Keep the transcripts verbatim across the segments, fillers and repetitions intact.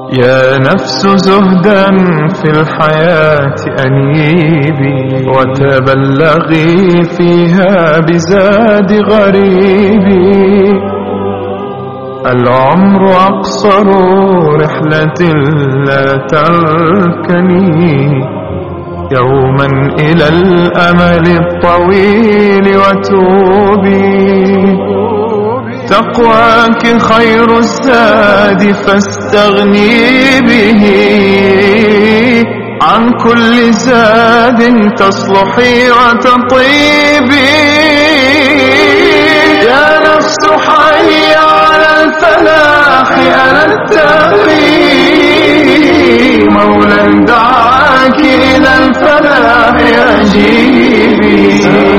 يا نفس زهدا في الحياة أنيبي وتبلغي فيها بزاد غريبي. العمر أقصر رحلة لا تركني يوما إلى الأمل الطويل وتوبي. تقواك خير الزاد فاستغني به عن كل زاد تصلحي وتطيبي. يا نفس حي على الفلاح أنا التقي مولا دعاك إلى الفلاح أجيبي.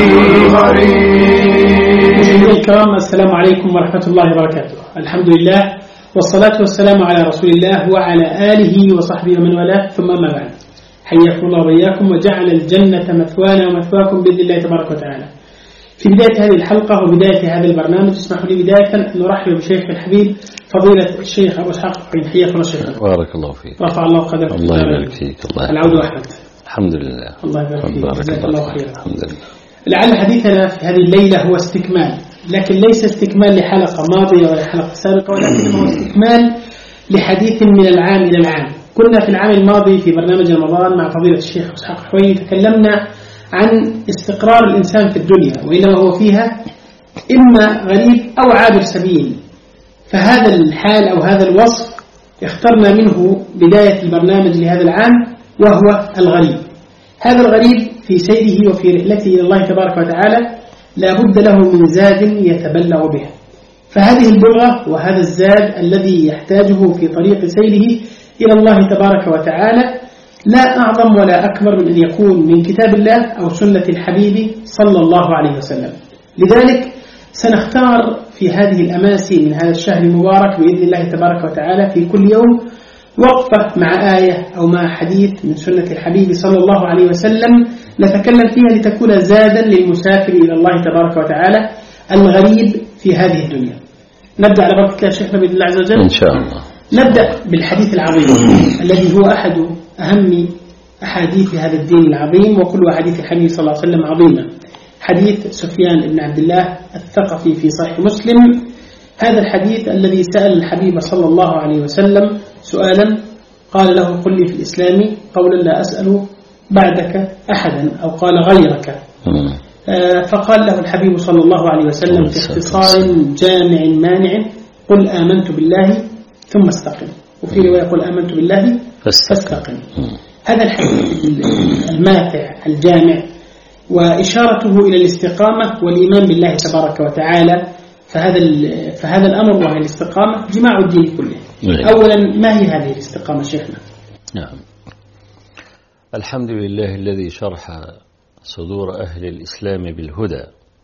مشاهدينا الكرام، السلام عليكم ورحمة الله وبركاته. الحمد لله والصلاة والسلام على رسول الله وعلى آله وصحبه ومن والاه، ثم أما بعد. حياكم الله وإياكم وجعل الجنة مثوانا ومثواكم بإذن الله تبارك وتعالى. في بداية هذه الحلقة وبداية هذا البرنامج اسمحوا لي بداية أن نرحب بشيخ الحبيب فضيلة الشيخ أبو إسحاق. حياكم الله شيخ. بارك الله فيك. رفع الله قدرك. الله يبارك فيك. الله العود وأحمد. الحمد لله. الله يبارك فيك. جزاك الله خيرا. الحمد لله. لعل حديثنا في هذه الليلة هو استكمال، لكن ليس استكمال لحلقة ماضية ولا حلقة سابقة، ولكن هو استكمال لحديث من العام إلى العام. كنا في العام الماضي في برنامج رمضان مع فضيلة الشيخ إسحاق الحويني تكلمنا عن استقرار الإنسان في الدنيا، وإنما هو فيها إما غريب أو عابر سبيل. فهذا الحال أو هذا الوصف اخترنا منه بداية البرنامج لهذا العام، وهو الغريب. هذا الغريب في سيره وفي رحلته إلى الله تبارك وتعالى لا بد له من زاد يتبلغ به. فهذه البلغة وهذا الزاد الذي يحتاجه في طريق سيره إلى الله تبارك وتعالى لا أعظم ولا أكبر من أن يكون من كتاب الله أو سنة الحبيب صلى الله عليه وسلم. لذلك سنختار في هذه الأماسي من هذا الشهر المبارك بإذن الله تبارك وتعالى في كل يوم وقفة مع آية أو مع حديث من سنة الحبيب صلى الله عليه وسلم نتكلم فيها لتكون زادا للمسافر إلى الله تبارك وتعالى الغريب في هذه الدنيا. نبدأ على بركة الله شيخنا بإذن الله عز وجل إن شاء الله. نبدأ بالحديث العظيم الذي هو أحد أهم أحاديث هذا الدين العظيم، وكل أحاديث الحبيب صلى الله عليه وسلم عظيمة. حديث سفيان بن عبد الله الثقفي في صحيح مسلم. هذا الحديث الذي سأل الحبيب صلى الله عليه وسلم سؤالا قال له: قل لي في الإسلام قولا لا أسأل بعدك أحدا، أو قال غيرك. آه فقال له الحبيب صلى الله عليه وسلم في اختصار جامع مانع: قل آمنت بالله ثم استقم. وفي رواية: قل آمنت بالله فاستقم. هذا الحديث الماتع الجامع وإشارته إلى الاستقامة والإيمان بالله تبارك وتعالى. فهذا فهذا الأمر وهي الاستقامة جماع الدين كله. أولا، ما هي هذه الاستقامة شيخنا؟ نعم. الحمد لله الذي شرح صدور أهل الإسلام بالهدى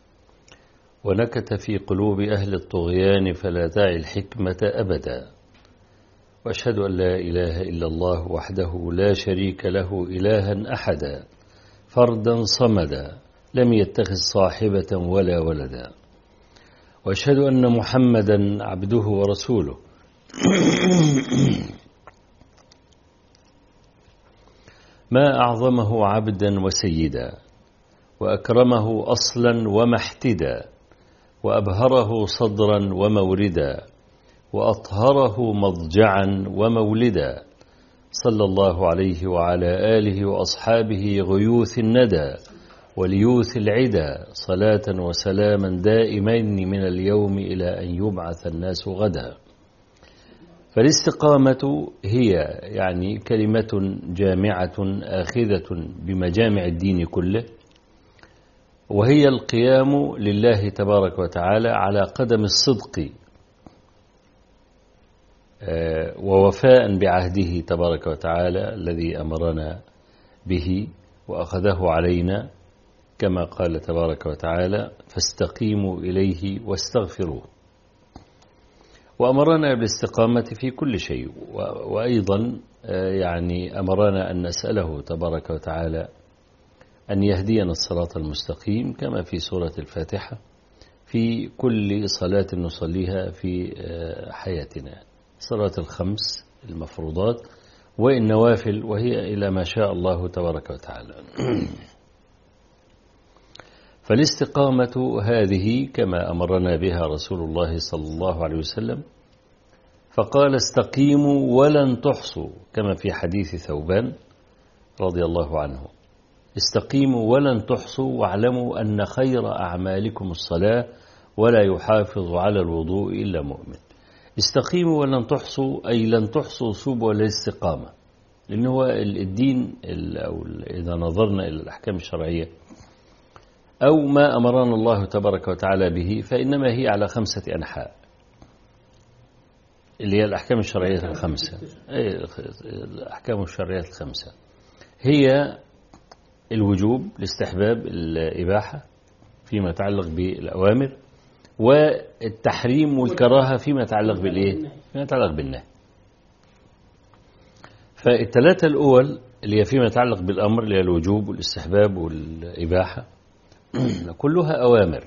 ونكت في قلوب أهل الطغيان فلا داعي الحكمة أبدا. وأشهد أن لا إله إلا الله وحده لا شريك له إلها أحدا فردا صمدا لم يتخذ صاحبة ولا ولدا. وأشهد أن محمدا عبده ورسوله ما أعظمه عبدا وسيدا، وأكرمه أصلا ومحتدا، وأبهره صدرا وموردا، وأطهره مضجعا ومولدا. صلى الله عليه وعلى آله وأصحابه غيوث الندى وليوث العدا، صلاة وسلاما دائمين من اليوم إلى أن يبعث الناس غدا. فالاستقامة هي يعني كلمة جامعة آخذة بمجامع الدين كله، وهي القيام لله تبارك وتعالى على قدم الصدق ووفاء بعهده تبارك وتعالى الذي أمرنا به وأخذه علينا، كما قال تبارك وتعالى: فاستقيموا إليه واستغفروه. وأمرنا بالاستقامة في كل شيء، وأيضا يعني أمرنا أن نسأله تبارك وتعالى أن يهدينا الصراط المستقيم، كما في سورة الفاتحة في كل صلاة نصليها في حياتنا. صلاة الخمس المفروضات والنوافل، وهي إلى ما شاء الله تبارك وتعالى. فالاستقامة هذه كما أمرنا بها رسول الله صلى الله عليه وسلم، فقال استقيموا ولن تحصوا، كما في حديث ثوبان رضي الله عنه: استقيموا ولن تحصوا واعلموا أن خير أعمالكم الصلاة ولا يحافظ على الوضوء إلا مؤمن. استقيموا ولن تحصوا أي لن تحصوا سبل الاستقامة، لأنه هو الدين، أو إذا نظرنا إلى الأحكام الشرعية أو ما أمرنا الله تبارك وتعالى به، فإنما هي على خمسة أنحاء، اللي هي الأحكام الشرعية الخمسة. الأحكام الشرعية الخمسة هي الوجوب، الاستحباب، الإباحة فيما يتعلق بالأوامر، والتحريم والكراهة فيما يتعلق بالإيه؟ فيما يتعلق بالنهي. فالثلاثة الأول اللي هي فيما يتعلق بالأمر، اللي هي الوجوب والاستحباب والإباحة، كلها أوامر،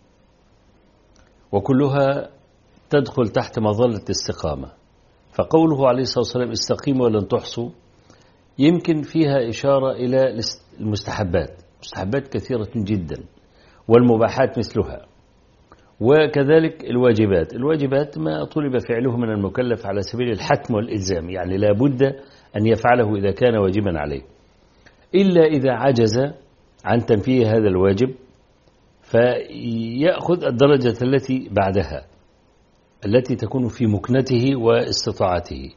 وكلها تدخل تحت مظلة الاستقامة. فقوله عليه الصلاة والسلام استقيموا ولن تحصوا يمكن فيها إشارة إلى المستحبات، مستحبات كثيرة جدا، والمباحات مثلها، وكذلك الواجبات. الواجبات ما طلب فعله من المكلف على سبيل الحتم والإلزام، يعني لا بد أن يفعله إذا كان واجبا عليه، إلا إذا عجز عن تنفيذ هذا الواجب فيأخذ الدرجة التي بعدها، التي تكون في مكنته واستطاعته،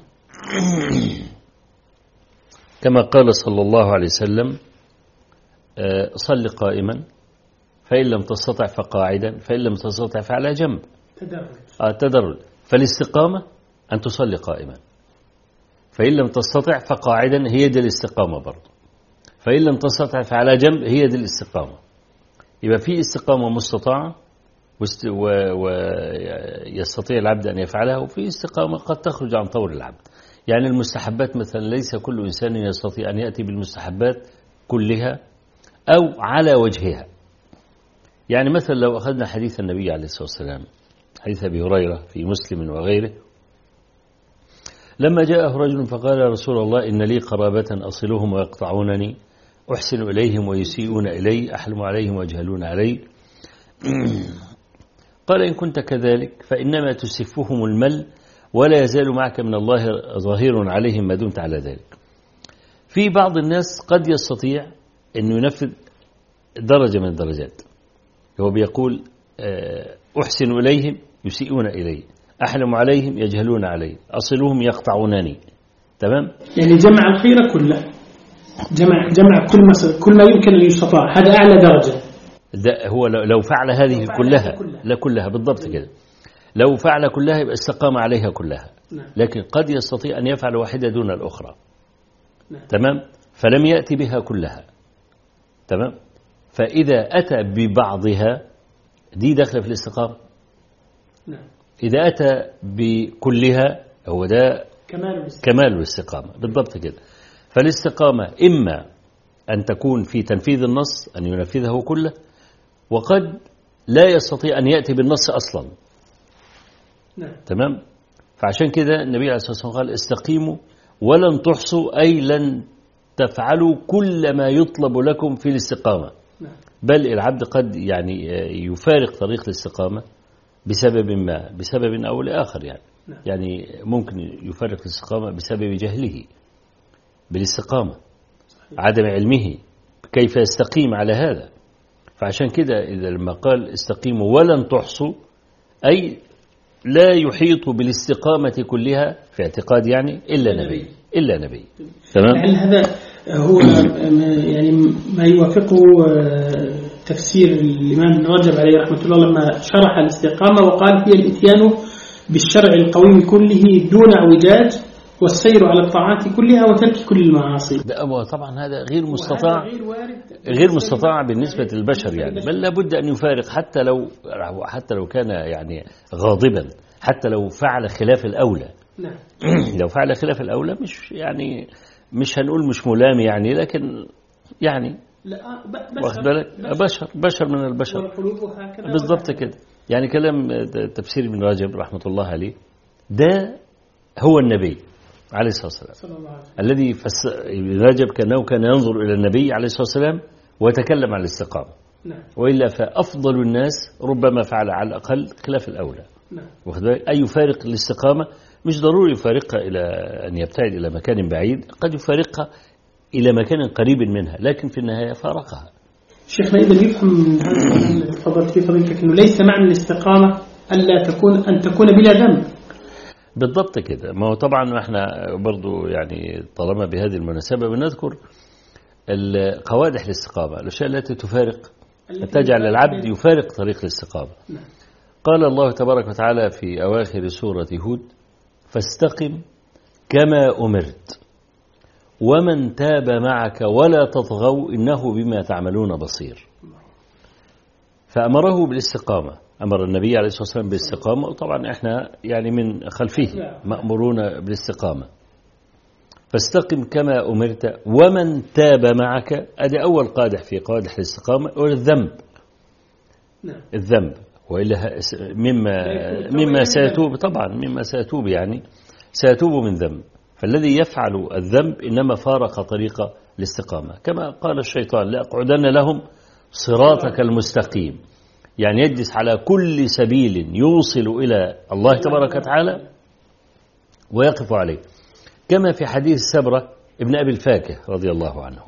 كما قال صلى الله عليه وسلم: صل قائما، فإن لم تستطع فقاعدا، فإن لم تستطع فعلى جنب. تدرج. آه تدرج. فالاستقامة أن تصلي قائما، فإن لم تستطع فقاعدا، هي دي الاستقامة برضو، فإن لم تستطع فعلى جنب، هي دي الاستقامة. يبقى في استقامة مستطاعة ويستطيع العبد أن يفعلها، وفي استقامة قد تخرج عن طور العبد. يعني المستحبات مثلا ليس كل إنسان يستطيع أن يأتي بالمستحبات كلها أو على وجهها. يعني مثلا لو أخذنا حديث النبي عليه الصلاة والسلام، حديث أبي هريرة في مسلم وغيره، لما جاءه رجل فقال: يا رسول الله إن لي قرابة أصلهم ويقطعونني، أحسن إليهم ويسيئون إلي، أحلم عليهم ويجهلون علي. قال: إن كنت كذلك فإنما تسفهم المل، ولا يزال معك من الله ظهير عليهم ما دمت على ذلك. في بعض الناس قد يستطيع أن ينفذ درجة من الدرجات، هو بيقول: أحسن إليهم يسيئون إلي، أحلم عليهم يجهلون علي، أصلهم يقطعونني. تمام؟ يعني جمع الخير كله، جمع جمع كل ما كل ما يمكن أن يستطاع، هذا أعلى درجة. ده هو لو فعل هذه كلها، لا كلها بالضبط كده، لو فعل كلها يبقى استقام عليها كلها. نعم. لكن قد يستطيع أن يفعل واحدة دون الأخرى. نعم. تمام؟ فلم يأتي بها كلها. تمام؟ فإذا أتى ببعضها دي داخل في الاستقامة. نعم. إذا أتى بكلها هو ده كمال الاستقامة. كمال الاستقامة بالضبط كده. فالاستقامة إما أن تكون في تنفيذ النص، أن ينفذه كله، وقد لا يستطيع أن يأتي بالنص أصلا. نعم. تمام؟ فعشان كده النبي عليه الصلاة والسلام قال: استقيموا ولن تحصوا، أي لن تفعلوا كل ما يطلب لكم في الاستقامة. نعم. بل العبد قد يعني يفارق طريق الاستقامة بسبب ما، بسبب أو لآخر يعني. نعم. يعني ممكن يفارق الاستقامة بسبب جهله بالاستقامة، عدم علمه كيف يستقيم على هذا. فعشان كده إذا لما قال استقيموا ولن تحصوا، أي لا يحيط بالاستقامة كلها في اعتقاد يعني إلا نبي، إلا نبي. تمام؟ يعني هذا هو يعني ما يوافقه تفسير الإمام ابن رجب عليه رحمة الله لما شرح الاستقامة وقال: هي الإتيان بالشرع القويم كله دون اعوجاج، والسير على الطاعات كلها وترك كل المعاصي. طبعا هذا غير مستطاع، غير, وارد غير مستطاع بالنسبة للبشر يعني، بل لابد أن يفارق، حتى لو حتى لو كان يعني غاضبا، حتى لو فعل خلاف الأولى. نعم. لو فعل خلاف الأولى مش يعني مش هنقول مش ملام يعني، لكن يعني واخد بالك بشر بشر من البشر بالضبط كده. يعني كلام تفسير ابن رجب رحمة الله عليه ده هو النبي، عليه الصلاة والسلام الذي فس... رجب كأنه كان ينظر إلى النبي عليه الصلاة والسلام ويتكلم عن الاستقامة. نعم. وإلا فأفضل الناس ربما فعل على الأقل خلاف الأولى. نعم. أي يفارق الاستقامة مش ضروري يفارقها إلى أن يبتعد إلى مكان بعيد، قد يفارقها إلى مكان قريب منها، لكن في النهاية فارقها. شيخنا إذا يفهم من هذا تفضلت في فضيلتك أنه ليس معنى الاستقامة ألا تكون أن تكون بلا ذنب. بالضبط كده. ما هو طبعا احنا برضو يعني طالما بهذه المناسبة بنذكر قوادح الاستقامة، الأشياء التي تفارق تجعل العبد يفارق طريق الاستقامة. قال الله تبارك وتعالى في أواخر سورة هود: فاستقم كما أمرت ومن تاب معك ولا تطغوا إنه بما تعملون بصير. فأمره بالاستقامة، أمر النبي عليه الصلاة والسلام بالاستقامة، وطبعا إحنا يعني من خلفه مأمورون بالاستقامة. فاستقم كما أمرت ومن تاب معك، أدي أول قادح في قادح الاستقامة والذنب. الذنب وإلا مما مما سيتوب، طبعا مما سيتوب يعني سيتوب من ذنب. فالذي يفعل الذنب إنما فارق طريق الاستقامة، كما قال الشيطان: لأقعدن لهم صراطك المستقيم، يعني يجلس على كل سبيل يوصل إلى الله تبارك وتعالى ويقف عليه، كما في حديث سبرة ابن أبي الفاكه رضي الله عنه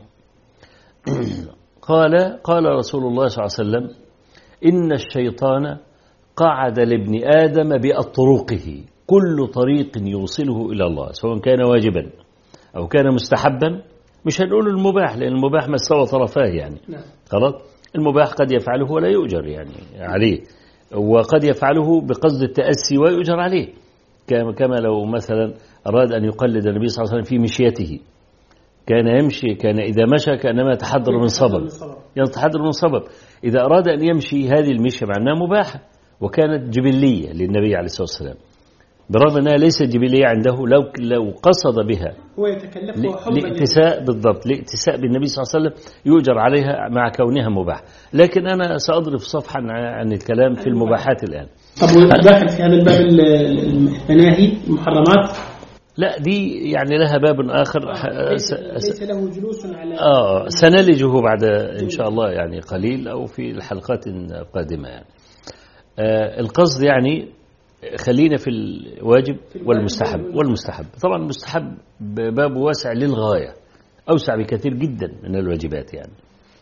قال قال رسول الله صلى الله عليه وسلم: إن الشيطان قعد لابن آدم بأطرقه، كل طريق يوصله إلى الله سواء كان واجبا أو كان مستحبا، مش هنقول المباح لأن المباح ما استوى طرفاه يعني خلاص. المباح قد يفعله ولا يؤجر يعني عليه، وقد يفعله بقصد التأسي ويؤجر عليه، كما لو مثلا أراد أن يقلد النبي صلى الله عليه وسلم في مشيته، كان يمشي كان إذا مشى كأنما يتحضر من صبب، يتحضر من صبب. إذا أراد أن يمشي هذه المشي معناها مباحة وكانت جبلية للنبي عليه الصلاة والسلام، برغم أنها ليست جبلية عنده، لو لو قصد بها هو يتكلف لإتساء بالضبط لإتساء بالنبي صلى الله عليه وسلم يؤجر عليها مع كونها مباح. لكن أنا سأضرب صفحا عن الكلام في المباحات الآن. طب والداخل في هذا الباب المناهي المحرمات؟ لا، دي يعني لها باب آخر. آه ليس, ليس له جلوس على آه سنلجه بعد إن شاء الله يعني قليل أو في الحلقات القادمة يعني. آه القصد يعني خلينا في الواجب والمستحب. والمستحب طبعا المستحب باب واسع للغاية، أوسع بكثير جدا من الواجبات يعني.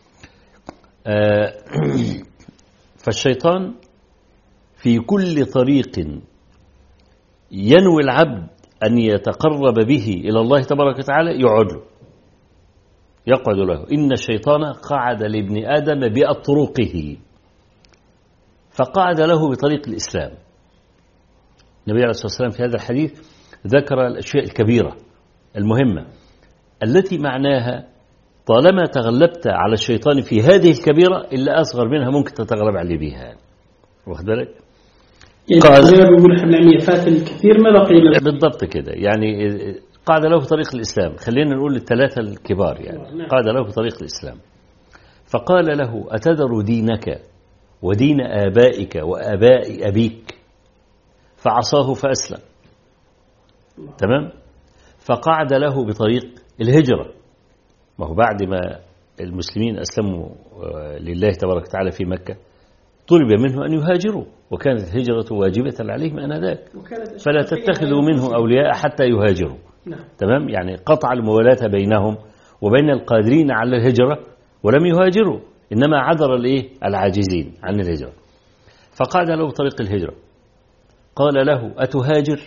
آه فالشيطان في كل طريق ينوي العبد أن يتقرب به إلى الله تبارك وتعالى يقعد له يقعد له إن الشيطان قعد لابن آدم بأطرقه، فقعد له بطريق الإسلام. النبي عليه الصلاة والسلام في هذا الحديث ذكر الأشياء الكبيرة المهمة التي معناها طالما تغلبت على الشيطان في هذه الكبيرة إلا أصغر منها ممكن تتغلب عليه بها، واخد بالك؟ يعني قال زي ما بيقول احنا العلمية فات الكثير ما بقي له. بالضبط كده، يعني قعد له في طريق الإسلام. خلينا نقول الثلاثة الكبار يعني قعد له في طريق الإسلام، فقال له: أتذر دينك ودين آبائك وآباء أبيك؟ فعصاه فأسلم. تمام. فقعد له بطريق الهجرة، ما هو بعد ما المسلمين أسلموا لله تبارك وتعالى في مكة طلب منه أن يهاجروا، وكانت الهجرة واجبة عليهم آنذاك، فلا تتخذوا منه أولياء حتى يهاجروا. نعم. تمام، يعني قطع الموالاة بينهم وبين القادرين على الهجرة ولم يهاجروا، إنما عذر الإيه العاجزين عن الهجرة. فقعد له طريق الهجرة، قال له: أتهاجر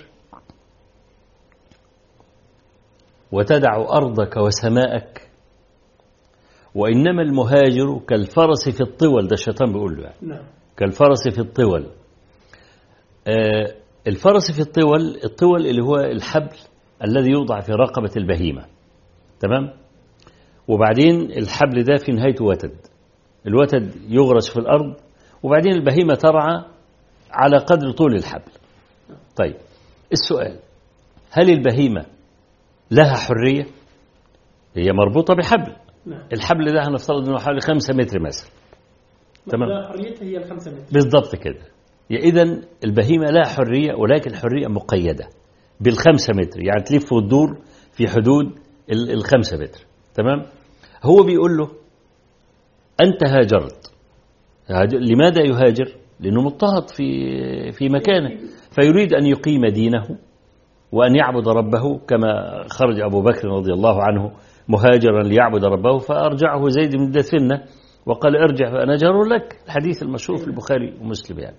وتدع أرضك وسماءك؟ وإنما المهاجر كالفرس في الطول. ده الشيطان بيقول له يعني. نعم. كالفرس في الطول. آه الفرس في الطول، الطول اللي هو الحبل الذي يوضع في رقبة البهيمة. تمام. وبعدين الحبل ده في نهايته وتد، الوتد يغرس في الأرض، وبعدين البهيمة ترعى على قدر طول الحبل. طيب السؤال: هل البهيمة لها حرية؟ هي مربوطة بحبل. نعم. الحبل ده هنفترض انه حوالي خمسة متر مثلا. تمام. حريتها هي الخمسة متر بالضبط كده. إذن البهيمة لا حرية، ولكن حرية مقيدة بالخمسة متر، يعني تلف وتدور في حدود الخمسة متر. تمام. هو بيقول له أنت هاجرت. لماذا يهاجر؟ لأنه مضطهد في في مكانه، فيريد أن يقيم دينه وأن يعبد ربه، كما خرج أبو بكر رضي الله عنه مهاجرا ليعبد ربه، فأرجعه زيد بن دثنة وقال ارجع فأنا جار لك، الحديث المشهور في البخاري ومسلم يعني.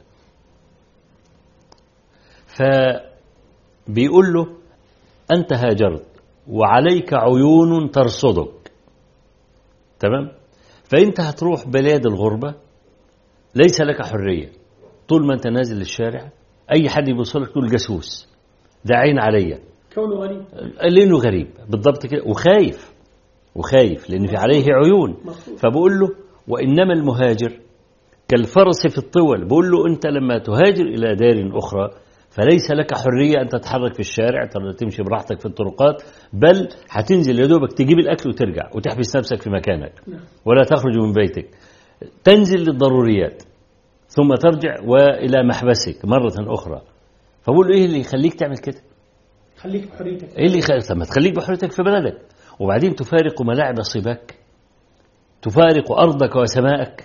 فبيقول له أنت هاجرت وعليك عيون ترصدك. تمام. فأنت هتروح بلاد الغربة ليس لك حرية، طول ما أنت نازل للشارع أي حد يبصلك تقول جاسوس، ده عين عليا، كونه غريب، لأنه غريب بالضبط كده، وخايف وخايف لأن في عليه عيون. فبقول له وإنما المهاجر كالفرس في الطول. بقول له أنت لما تهاجر إلى دار أخرى فليس لك حرية أن تتحرك في الشارع، تمشي براحتك في الطرقات، بل هتنزل يا دوبك تجيب الأكل وترجع وتحبس نفسك في مكانك ولا تخرج من بيتك، تنزل للضروريات ثم ترجع وإلى محبسك مرة أخرى. فبقول له إيه اللي يخليك تعمل كده؟ خليك بحريتك. إيه اللي يخليك ما تخليك بحريتك في بلدك، وبعدين تفارق ملاعب صباك، تفارق أرضك وسماءك.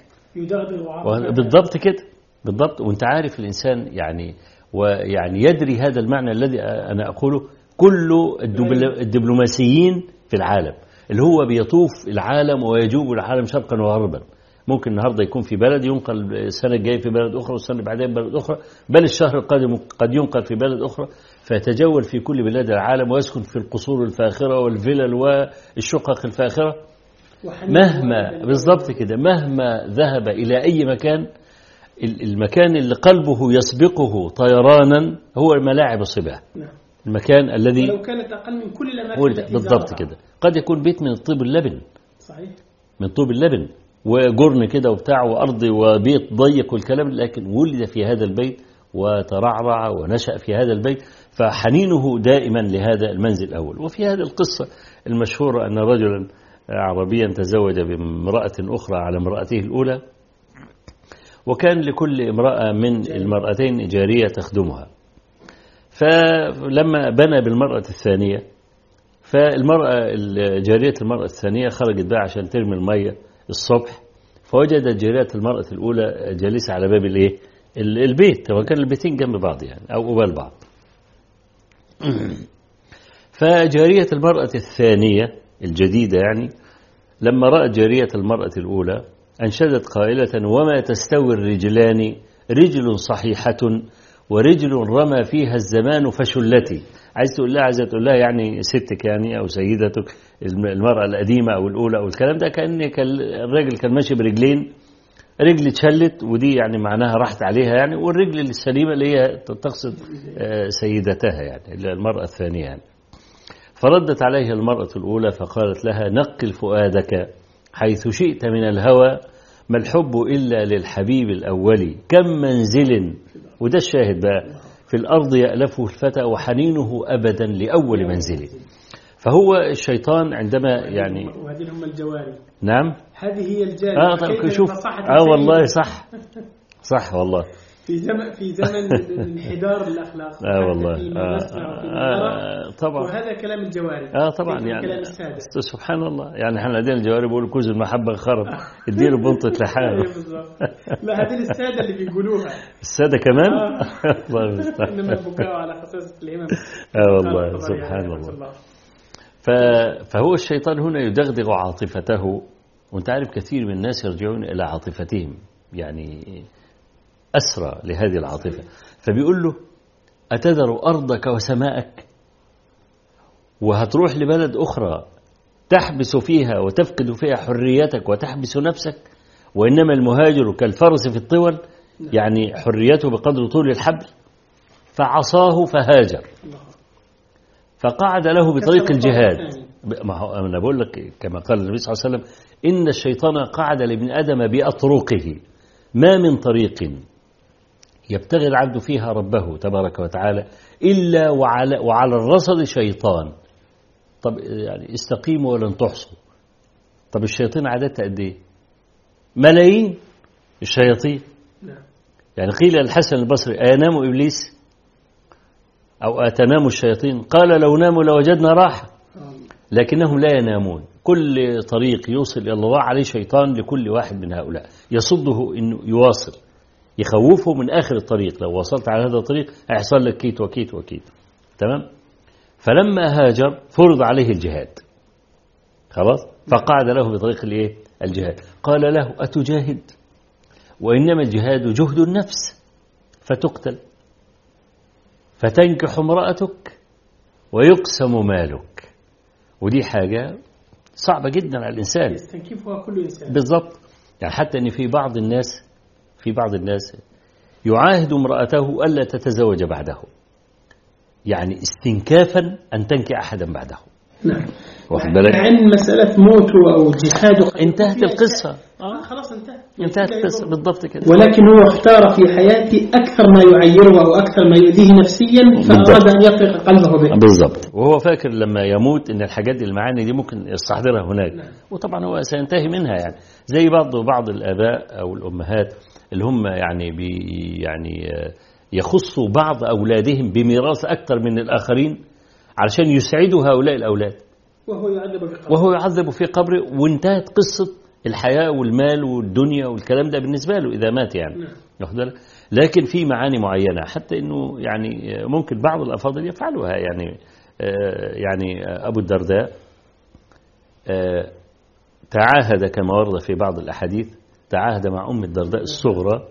بالضبط كده، بالضبط. وانت عارف الإنسان يعني ويعني يدري هذا المعنى الذي أنا أقوله. كل الدبلوماسيين في العالم اللي هو بيطوف العالم ويجوب العالم شرقا وغربا، ممكن النهارده يكون في بلد، ينقل السنة الجاية في بلد أخرى، والسنة اللي بعدها بلد أخرى، بل الشهر القادم قد ينقل في بلد أخرى، فيتجول في كل بلاد العالم ويسكن في القصور الفاخرة والفلل والشقق الفاخرة. مهما بالضبط كده، مهما ذهب إلى أي مكان، المكان اللي قلبه يسبقه طيرانا هو ملاعب الصباح. المكان الذي ولو كانت أقل من كل الأماكن بالضبط كده، قد يكون بيت من الطيب اللبن. صحيح. من طوب اللبن وجرن كده وبتاع وأرض وبيت ضيق والكلام، لكن ولد في هذا البيت وترعرع ونشأ في هذا البيت، فحنينه دائما لهذا المنزل الأول. وفي هذه القصة المشهورة أن رجلا عربيا تزوج بامرأة أخرى على امرأته الأولى، وكان لكل امرأة من المرأتين جارية تخدمها. فلما بنى بالمرأة الثانية، فالمرأة جارية المرأة الثانية خرجت بقى عشان ترمي المية الصبح، فوجدت جارية المرأة الأولى جالسة على باب الايه البيت، وكان البيتين جنب بعض يعني أو قبال بعض. فجارية المرأة الثانية الجديدة يعني لما رأت جارية المرأة الأولى أنشدت قائلة: وما تستوي الرجلان، رجل صحيحة ورجل رمى فيها الزمان فشلتي. عايز تقول لها عايزة تقول لها يعني ستك يعني أو سيدتك المرأة القديمة أو الأولى أو الكلام ده، كأن الراجل كان ماشي برجلين، رجل اتشلت ودي يعني معناها راحت عليها يعني، والرجل السليمة اللي هي تقصد سيدتها يعني المرأة الثانية يعني. فردت عليها المرأة الأولى فقالت لها: نقل فؤادك حيث شئت من الهوى، ما الحب إلا للحبيب الأول، كم منزل، وده الشاهد بقى، في الأرض يألفه الفتى وحنينه أبدا لأول منزل. فهو الشيطان عندما يعني وهذه هم الجواري. نعم هذه هي الجاري. آه طيب شوف آه والله صح صح والله في زمن في زمن انحدار الأخلاق. اه والله آه آه طبعا. وهذا كلام الجواري. اه طبعا يعني كلام السادة. سبحان الله، يعني احنا لدينا الجواري بيقولوا كوز المحبة خرب اديله بنطة لحاله. لا هذه السادة اللي بيقولوها. السادة كمان. الله المستعان. انما البكاء على خصاصة الهمم. اه والله سبحان الله. فهو الشيطان هنا يدغدغ عاطفته، وانت عارف كثير من الناس يرجعون إلى عاطفتهم يعني أسرى لهذه العاطفة. فبيقول له: أتذر أرضك وسماءك وهتروح لبلد أخرى تحبس فيها وتفقد فيها حريتك وتحبس نفسك، وإنما المهاجر كالفرس في الطول، يعني حريته بقدر طول الحبل. فعصاه فهاجر، فقعد له بطريق الجهاد. ما هو أنا بقول لك كما قال النبي صلى الله عليه وسلم: إن الشيطان قعد لابن آدم بأطرقه، ما من طريق يبتغي العبد فيها ربه تبارك وتعالى إلا وعلى, وعلى الرصد شيطان. طب يعني استقيموا ولن تحصوا. طب الشياطين عددها قد ايه؟ ملايين الشياطين. يعني قيل الحسن البصري: أينام إبليس؟ أو أتنام الشياطين؟ قال لو ناموا لوجدنا راحة، لكنهم لا ينامون. كل طريق يوصل إلى الله عليه شيطان لكل واحد من هؤلاء يصده إنه يواصل، يخوفه من آخر الطريق، لو وصلت على هذا الطريق هيحصل لك كيت وكيت وكيت. تمام. فلما هاجر فرض عليه الجهاد، خلاص، فقعد له بطريق الايه الجهاد. قال له أتجاهد؟ وإنما الجهاد جهد النفس، فتقتل، فتنكح امرأتك، ويقسم مالك. ودي حاجة صعبة جدا على الإنسان، يستنكفها كل إنسان. بالضبط. يعني حتى أن في بعض الناس في بعض الناس يعاهد امرأته ألا تتزوج بعده، يعني استنكافا أن تنكح أحدا بعده. نعم. واخد بالك؟ عن مسألة موته أو جهاده انتهت القصة. آه خلاص انتهت انتهت القصة بالضبط كده. ولكن هو اختار في حياته أكثر ما يعيره أو أكثر ما يؤذيه نفسيا، فأراد أن يطلق قلبه به. بالضبط. وهو فاكر لما يموت إن الحاجات دي المعاني دي ممكن يستحضرها هناك. نعم. وطبعا هو سينتهي منها، يعني زي بعض بعض الآباء أو الأمهات اللي هم يعني بي يعني يخصوا بعض أولادهم بميراث أكثر من الآخرين علشان يسعدوا هؤلاء الأولاد، وهو يعذب في قبره وهو يعذب في قبره وانتهت قصة الحياة والمال والدنيا والكلام ده بالنسبة له إذا مات يعني. نعم. لكن في معاني معينة حتى إنه يعني ممكن بعض الأفاضل يفعلوها، يعني آه يعني أبو الدرداء آه تعاهد كما ورد في بعض الأحاديث، تعاهد مع أم الدرداء الصغرى،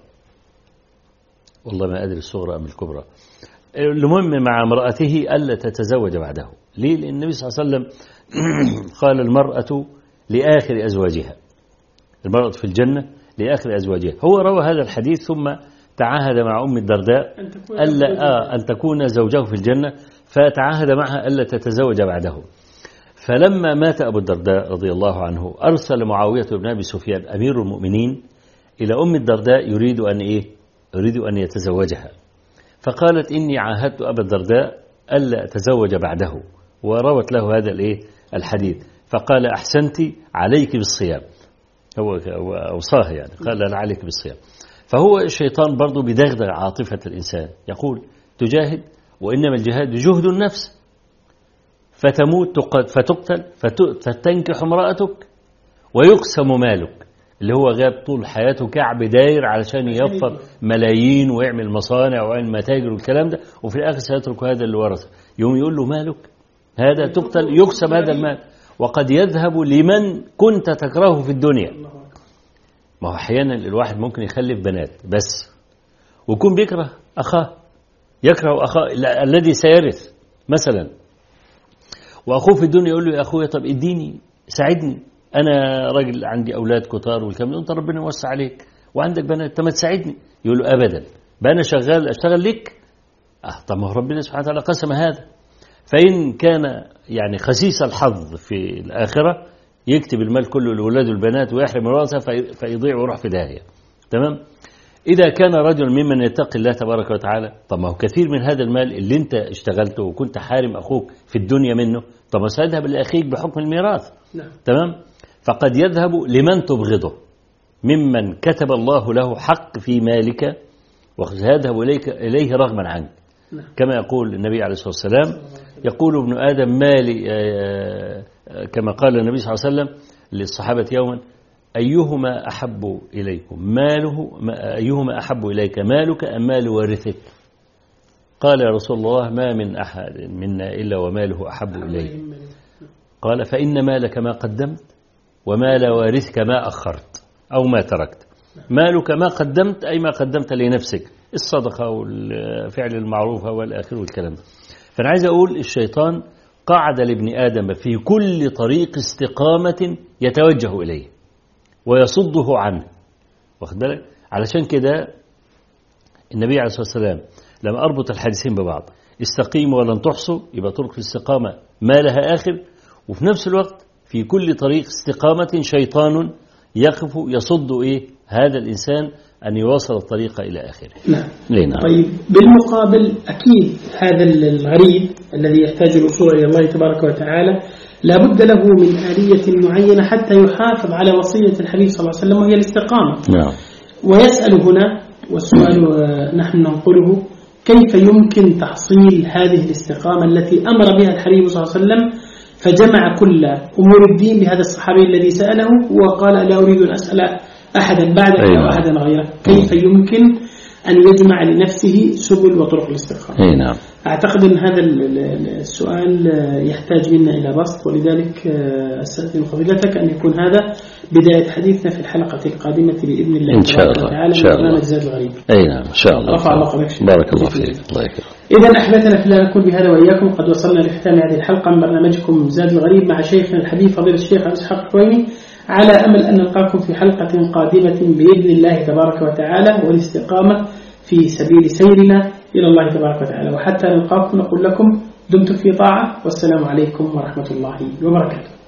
والله ما أدري الصغرى أم الكبرى، المهم مع امرأته ألا تتزوج بعده. ليه؟ لأن النبي صلى الله عليه وسلم قال المرأة لآخر أزواجها، المرأة في الجنة لآخر أزواجها. هو روى هذا الحديث ثم تعاهد مع أم الدرداء ألا آه أن تكون زوجه في الجنة، فتعاهد معها ألا تتزوج بعده. فلما مات أبو الدرداء رضي الله عنه أرسل معاوية بن أبي سفيان أمير المؤمنين إلى أم الدرداء يريد أن إيه؟ يريد أن يتزوجها. فقالت إني عاهدت أبا الدرداء ألا أتزوج بعده، وروت له هذا الإيه الحديث. فقال أحسنت، عليك بالصيام. هو أوصاه يعني، قال لا عليك بالصيام. فهو الشيطان برضو بدغدغ عاطفة الإنسان، يقول تجاهد وإنما الجهاد جهد النفس، فتموت فتقتل فتنكح امرأتك ويقسم مالك، اللي هو غاب طول حياته كعب داير علشان يوفر ملايين ويعمل مصانع ويعمل متاجر والكلام ده، وفي الآخر سيترك هذا اللي ورثه. يوم يقول له مالك هذا تقتل، يقسم هذا المال، وقد يذهب لمن كنت تكرهه في الدنيا. ما هو أحيانا الواحد ممكن يخلف بنات بس ويكون بيكره أخاه، يكره أخاه الذي سيرث مثلا، وأخوه في الدنيا يقول له يا أخويا طب اديني ساعدني، أنا راجل عندي أولاد كتار والكلام ده، أنت ربنا يوسع عليك وعندك بنات، أنت ما تساعدني. يقول له أبدا، بقى أنا شغال أشتغل لك. أه طب ما هو ربنا سبحانه وتعالى قسم هذا. فإن كان يعني خسيس الحظ في الآخرة يكتب المال كله لأولاده والبنات ويحرم رأسه فيضيع ويروح في داهية. تمام. إذا كان رجل ممن يتقي الله تبارك وتعالى، طب ما هو كثير من هذا المال اللي أنت اشتغلته وكنت حارم أخوك في الدنيا منه، طب ما سيذهب لأخيك بحكم الميراث. نعم. تمام. فقد يذهب لمن تبغضه ممن كتب الله له حق في مالك ويذهب إليك إليه رغما عنك. نعم. كما يقول النبي عليه الصلاة والسلام، يقول ابن آدم مالي، كما قال النبي صلى الله عليه وسلم للصحابة يوما، أيهما أحب إليكم ماله أيهما أحب إليك مالك أم مال وارثك؟ قال يا رسول الله ما من أحد منا إلا وماله أحب إليه. قال فإن مالك ما قدمت ومال وارثك ما أخرت أو ما تركت. مالك ما قدمت أي ما قدمت لنفسك، الصدقة والفعل المعروف والآخر والكلام ده. فأنا عايز أقول الشيطان قعد لابن آدم في كل طريق استقامة يتوجه إليه ويصده عنه، واخد بالك؟ علشان كده النبي عليه الصلاة والسلام لما أربط الحديثين ببعض، استقيموا ولن تحصوا، يبقى طرق الاستقامة ما لها آخر، وفي نفس الوقت في كل طريق استقامة شيطان يقف يصد إيه هذا الإنسان أن يواصل الطريق إلى آخره. نعم. نعم. طيب بالمقابل أكيد هذا الغريب الذي يحتاج الوصول إلى الله تبارك وتعالى لابد له من آلية معينة حتى يحافظ على وصية الحبيب صلى الله عليه وسلم وهي الاستقامة. نعم. ويسأل هنا، والسؤال نحن ننقله، كيف يمكن تحصيل هذه الاستقامة التي أمر بها الحبيب صلى الله عليه وسلم، فجمع كل أمور الدين لهذا الصحابي الذي سأله وقال لا أريد أن أسأل أحدا بعدك أو أحدا غيرك. كيف يمكن أن يجمع لنفسه سبل وطرق الاستقامة؟ أي نعم. أعتقد أن هذا السؤال يحتاج منا إلى بسط، ولذلك أستأذن فضيلتك أن يكون هذا بداية حديثنا في الحلقة القادمة بإذن الله إن شاء الله تعالى من برنامج زاد الغريب. أي نعم إن شاء الله. رفع الله قدرك. بارك الله فيك. الله يكرمك. إذا أحبتنا في الله، نكون بهذا وإياكم قد وصلنا لختام هذه الحلقة من برنامجكم زاد الغريب مع شيخنا الحبيب فضيلة الشيخ أبو إسحاق الحويني، على أمل أن نلقاكم في حلقة قادمة بإذن الله تبارك وتعالى، والاستقامة في سبيل سيرنا إلى الله تبارك وتعالى. وحتى نلقاكم نقول لكم دمتم في طاعة، والسلام عليكم ورحمة الله وبركاته.